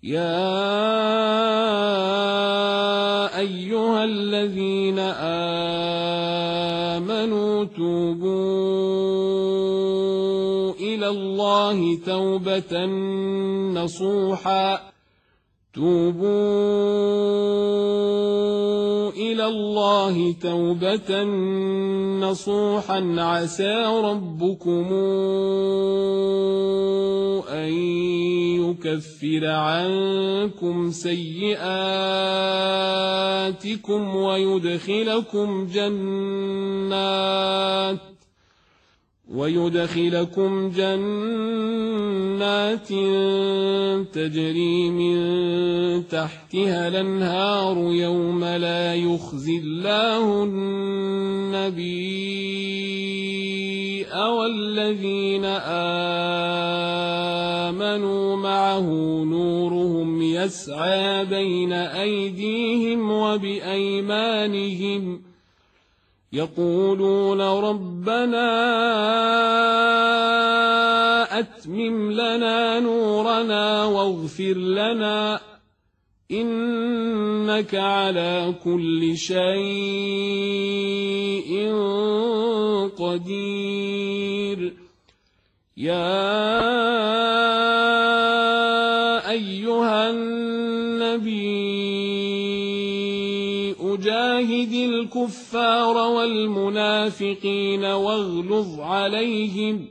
يا أيها الذين آمنوا توبوا إلى الله توبة نصوحا عسى ربكم أن يكفر عنكم سيئاتكم ويدخلكم جنات تجري من تحتها الأنهار يوم لا يخزي الله النبي والذين آمنوا معه نورهم يسعى بين أيديهم وبأيمانهم يقولون ربنا أتمم لنا نورنا واغفر لنا إنك على كل شيء قدير. يا أيها النبي جاهد الكفار والمنافقين واغلظ عليهم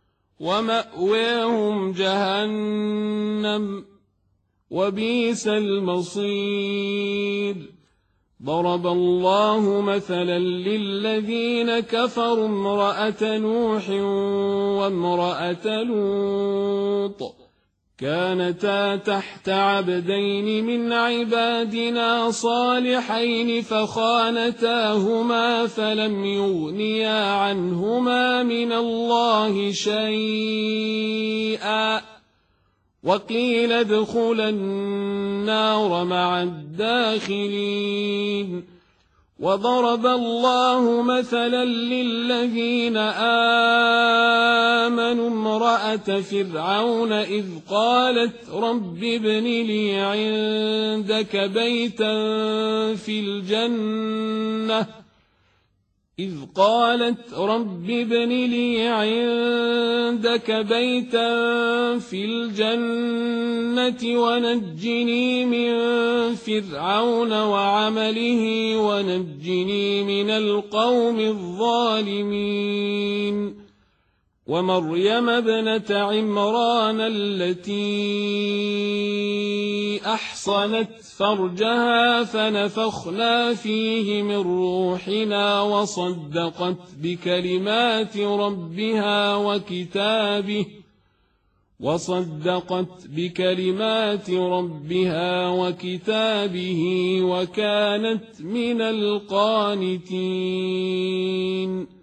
ومأواهم جهنم وبئس المصير. ضرب الله مثلا للذين كفروا امرأة نوح وامرأة لوط كانتا تحت عبدين من عبادنا صالحين فخانتاهما فلم يغنيا عنهما من الله شيئا وقيل ادخلا النار مع الداخلين. وضرب الله مثلا للذين آمنوا امرأة فرعون إذ قالت رب ابن لي عندك بيتا في الجنة ونجني من فرعون وعمله ونجني من القوم الظالمين. ومريم ابنة عمران التي أحصنت فرجها فنفخنا فيه من روحنا وصدقت بكلمات ربها وكتابه وكانت من القانتين.